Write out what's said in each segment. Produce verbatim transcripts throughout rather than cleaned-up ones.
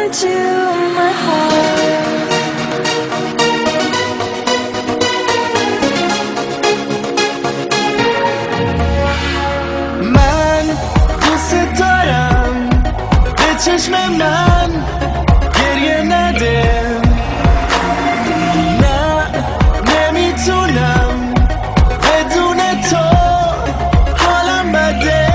listen to my heart. من دوست دارم به چشم من گریه نده، نه نمیتونم بدون تو حالم بده.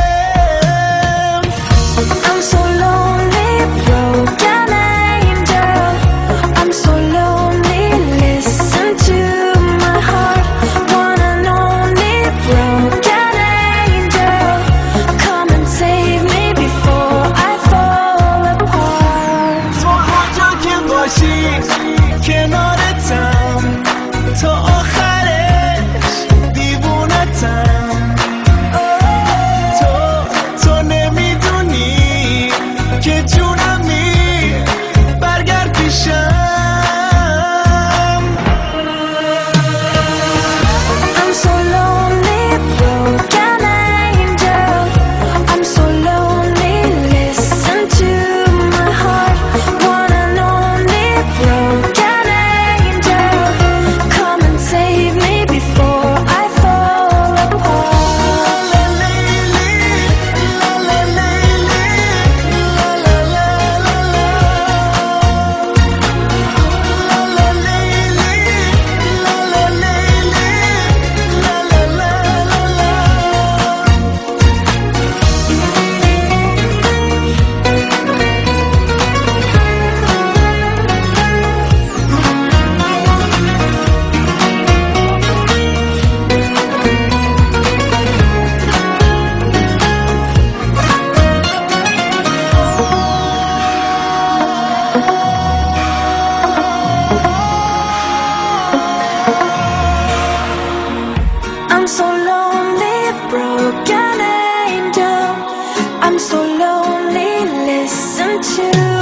I'm so lonely, broken angel. I'm so lonely, listen to my heart. One and only broken angel. Come and save me before I fall apart. تو هر جا که باشی کنارتم، تا آخرش دیوونتم. تو تو نمیدونی که جونمی، برگرد پیشم. I'm so lonely, broken angel. I'm so lonely, listen to my heart. One and only broken angel. Come and save me before I fall apart. La la la la la la la la. La la la la la la la la. I'm so lonely, broken angel. I'm so lonely, listen to